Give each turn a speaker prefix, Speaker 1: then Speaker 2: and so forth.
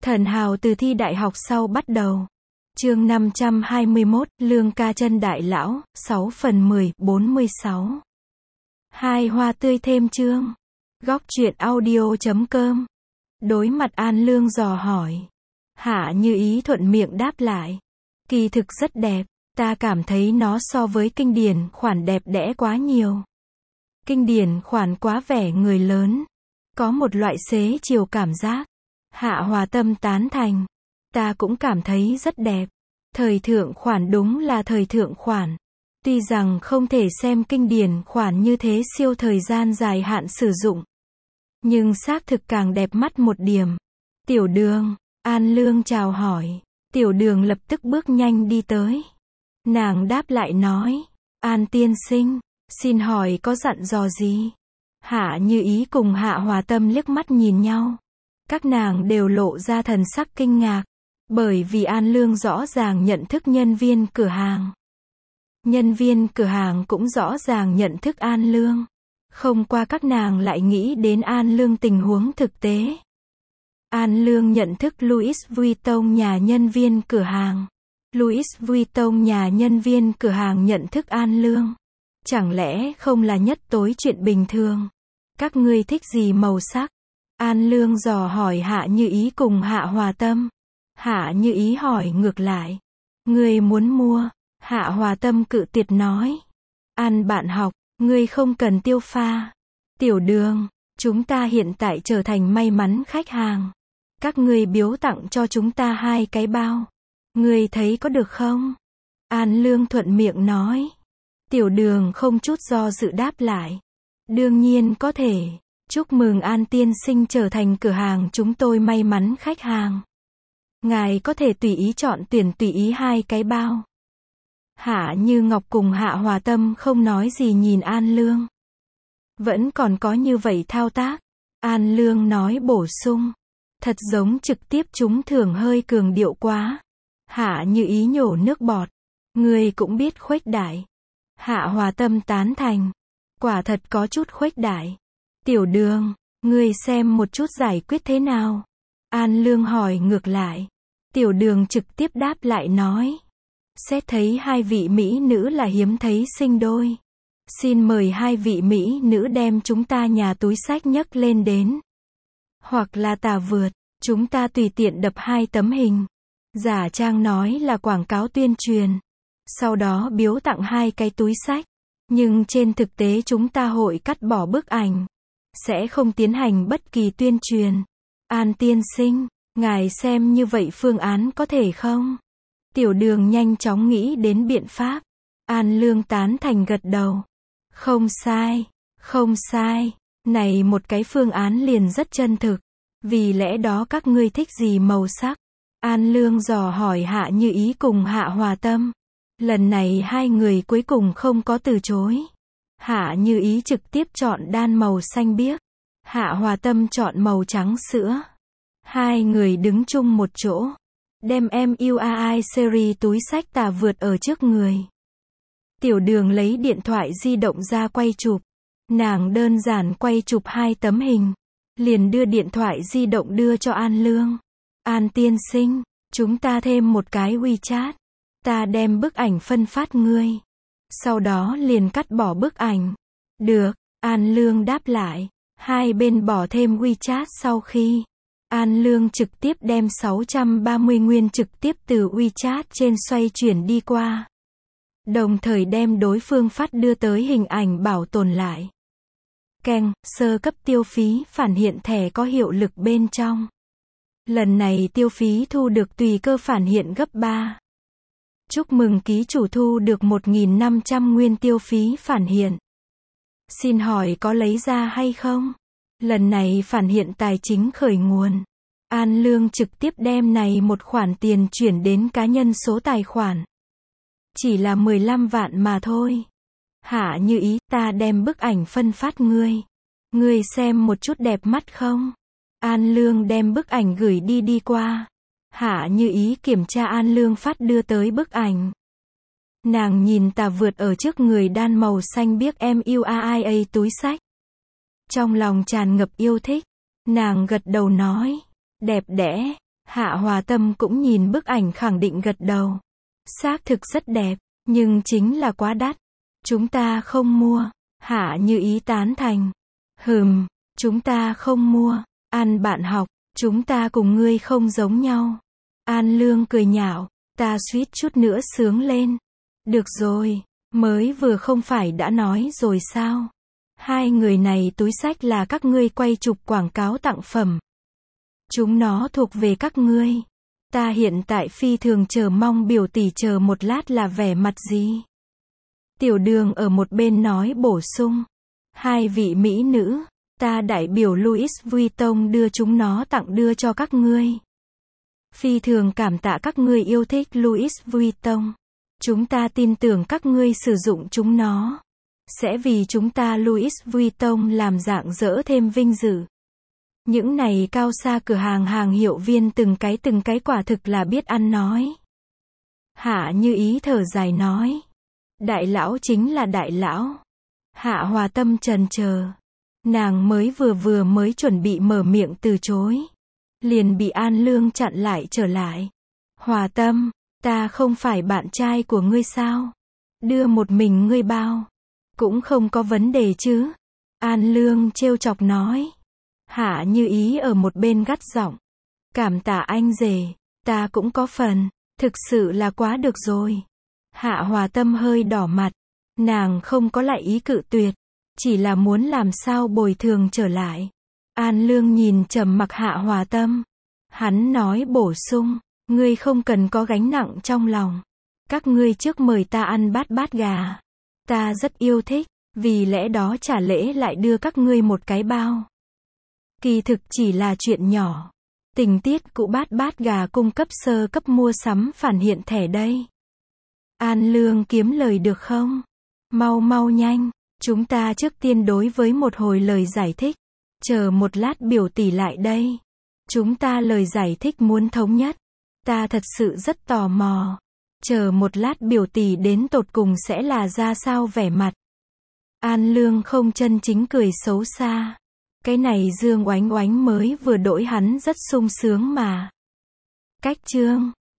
Speaker 1: Thần hào từ thi đại học sau bắt đầu. Chương 521, Lương ca chân đại lão, 6 phần 10, 46. Hai hoa tươi thêm chương. Góc truyện audio.com. Đối mặt An Lương dò hỏi. Hạ Như Ý thuận miệng đáp lại. Kỳ thực rất đẹp, ta cảm thấy nó so với kinh điển khoản đẹp đẽ quá nhiều. Kinh điển khoản quá vẻ người lớn. Có một loại xế chiều cảm giác. Hạ Hòa Tâm tán thành. Ta cũng cảm thấy rất đẹp. Thời thượng khoản đúng là thời thượng khoản. Tuy rằng không thể xem kinh điển khoản như thế siêu thời gian dài hạn sử dụng. Nhưng xác thực càng đẹp mắt một điểm. Tiểu Đường, An Lương chào hỏi. Tiểu Đường lập tức bước nhanh đi tới. Nàng đáp lại nói. An tiên sinh, xin hỏi có dặn dò gì? Hạ Như Ý cùng Hạ Hòa Tâm liếc mắt nhìn nhau. Các nàng đều lộ ra thần sắc kinh ngạc. Bởi vì An Lương rõ ràng nhận thức nhân viên cửa hàng. Nhân viên cửa hàng cũng rõ ràng nhận thức An Lương. Không qua các nàng lại nghĩ đến An Lương tình huống thực tế. An Lương nhận thức Louis Vuitton nhà nhân viên cửa hàng. Louis Vuitton nhà nhân viên cửa hàng nhận thức An Lương. Chẳng lẽ không là nhất tối chuyện bình thường? Các ngươi thích gì màu sắc? An Lương dò hỏi Hạ Như Ý cùng Hạ Hòa Tâm. Hạ Như Ý hỏi ngược lại. Ngươi muốn mua? Hạ Hòa Tâm cự tuyệt nói. An bạn học, ngươi không cần tiêu pha. Tiểu Đường, chúng ta hiện tại trở thành may mắn khách hàng. Các ngươi biếu tặng cho chúng ta 2 cái bao. Ngươi thấy có được không? An Lương thuận miệng nói. Tiểu Đường không chút do dự đáp lại. Đương nhiên có thể. Chúc mừng An tiên sinh trở thành cửa hàng chúng tôi may mắn khách hàng. Ngài có thể tùy ý chọn tuyển tùy ý 2 cái bao. Hạ Như Ngọc cùng Hạ Hòa Tâm không nói gì nhìn An Lương. Vẫn còn có như vậy thao tác. An Lương nói bổ sung. Thật giống trực tiếp trúng thưởng hơi cường điệu quá. Hạ Như Ý nhổ nước bọt. Người cũng biết khuếch đại. Hạ Hòa Tâm tán thành. Quả thật có chút khuếch đại. Tiểu Đường, ngươi xem một chút giải quyết thế nào? An Lương hỏi ngược lại. Tiểu Đường trực tiếp đáp lại nói. Xét thấy 2 vị mỹ nữ là hiếm thấy sinh đôi. Xin mời 2 vị mỹ nữ đem chúng ta nhà túi xách nhấc lên đến. Hoặc là tà vượt, chúng ta tùy tiện đập 2 tấm hình. Giả trang nói là quảng cáo tuyên truyền. Sau đó biếu tặng 2 cái túi xách. Nhưng trên thực tế chúng ta hội cắt bỏ bức ảnh. Sẽ không tiến hành bất kỳ tuyên truyền. An tiên sinh, ngài xem như vậy phương án có thể không? Tiểu Đường nhanh chóng nghĩ đến biện pháp. An Lương tán thành gật đầu. Không sai, không sai. Này một cái phương án liền rất chân thực. Vì lẽ đó các ngươi thích gì màu sắc? An Lương dò hỏi Hạ Như Ý cùng Hạ Hòa Tâm. Lần này 2 người cuối cùng không có từ chối. Hạ Như Ý trực tiếp chọn đan màu xanh biếc. Hạ Hòa Tâm chọn màu trắng sữa. 2 người đứng chung một chỗ. Đem MUAI series túi xách tà vượt ở trước người. Tiểu Đường lấy điện thoại di động ra quay chụp. Nàng đơn giản quay chụp 2 tấm hình. Liền đưa điện thoại di động đưa cho An Lương. An tiên sinh, chúng ta thêm một cái WeChat. Ta đem bức ảnh phân phát ngươi. Sau đó liền cắt bỏ bức ảnh. Được, An Lương đáp lại. Hai bên bỏ thêm WeChat sau khi. An Lương trực tiếp đem 630 nguyên trực tiếp từ WeChat trên xoay chuyển đi qua. Đồng thời đem đối phương phát đưa tới hình ảnh bảo tồn lại. Keng, sơ cấp tiêu phí phản hiện thẻ có hiệu lực bên trong. Lần này tiêu phí thu được tùy cơ phản hiện gấp 3. Chúc mừng ký chủ thu được 1.500 nguyên tiêu phí phản hiện. Xin hỏi có lấy ra hay không? Lần này phản hiện tài chính khởi nguồn. An Lương trực tiếp đem này một khoản tiền chuyển đến cá nhân số tài khoản. Chỉ là 15 vạn mà thôi. Hạ Như Ý, ta đem bức ảnh phân phát ngươi. Ngươi xem một chút đẹp mắt không? An Lương đem bức ảnh gửi đi qua. Hạ Như Ý kiểm tra An Lương phát đưa tới bức ảnh. Nàng nhìn tà vượt ở trước người đan màu xanh biếc MUAIA túi xách. Trong lòng tràn ngập yêu thích. Nàng gật đầu nói. Đẹp đẽ. Hạ Hòa Tâm cũng nhìn bức ảnh khẳng định gật đầu. Xác thực rất đẹp, nhưng chính là quá đắt. Chúng ta không mua. Hạ Như Ý tán thành. Chúng ta không mua. An bạn học, chúng ta cùng ngươi không giống nhau. An Lương cười nhạo, ta suýt chút nữa sướng lên. Được rồi, mới vừa không phải đã nói rồi sao? Hai người này túi xách là các ngươi quay chụp quảng cáo tặng phẩm. Chúng nó thuộc về các ngươi. Ta hiện tại phi thường chờ mong biểu tỷ chờ một lát là vẻ mặt gì. Tiểu Đường ở một bên nói bổ sung. Hai vị mỹ nữ, ta đại biểu Louis Vuitton đưa chúng nó tặng đưa cho các ngươi. Phi thường cảm tạ các ngươi yêu thích Louis Vuitton. Chúng ta tin tưởng các ngươi sử dụng chúng nó sẽ vì chúng ta Louis Vuitton làm rạng rỡ thêm vinh dự. Những này cao xa cửa hàng hiệu viên từng cái quả thực là biết ăn nói. Hạ Như Ý thở dài nói. Đại lão chính là đại lão. Hạ Hòa Tâm trần chờ. Nàng vừa mới chuẩn bị mở miệng từ chối. Liền bị An Lương chặn lại trở lại. Hòa Tâm, ta không phải bạn trai của ngươi sao? Đưa một mình ngươi bao. Cũng không có vấn đề chứ. An Lương trêu chọc nói. Hạ Như Ý ở một bên gắt giọng. Cảm tạ anh rể, ta cũng có phần. Thực sự là quá được rồi. Hạ Hòa Tâm hơi đỏ mặt. Nàng không có lại ý cự tuyệt. Chỉ là muốn làm sao bồi thường trở lại. An Lương nhìn trầm mặc Hạ Hòa Tâm. Hắn nói bổ sung. Ngươi không cần có gánh nặng trong lòng. Các ngươi trước mời ta ăn bát gà. Ta rất yêu thích. Vì lẽ đó trả lễ lại đưa các ngươi một cái bao. Kỳ thực chỉ là chuyện nhỏ. Tình tiết cụ bát gà cung cấp sơ cấp mua sắm phản hiện thẻ đây. An Lương kiếm lời được không? Mau nhanh. Chúng ta trước tiên đối với một hồi lời giải thích. Chờ một lát biểu tỷ lại đây. Chúng ta lời giải thích muốn thống nhất. Ta thật sự rất tò mò. Chờ một lát biểu tỷ đến tột cùng sẽ là ra sao vẻ mặt. An Lương không chân chính cười xấu xa. Cái này Dương Oánh Oánh mới vừa đổi hắn rất sung sướng mà. Cách chương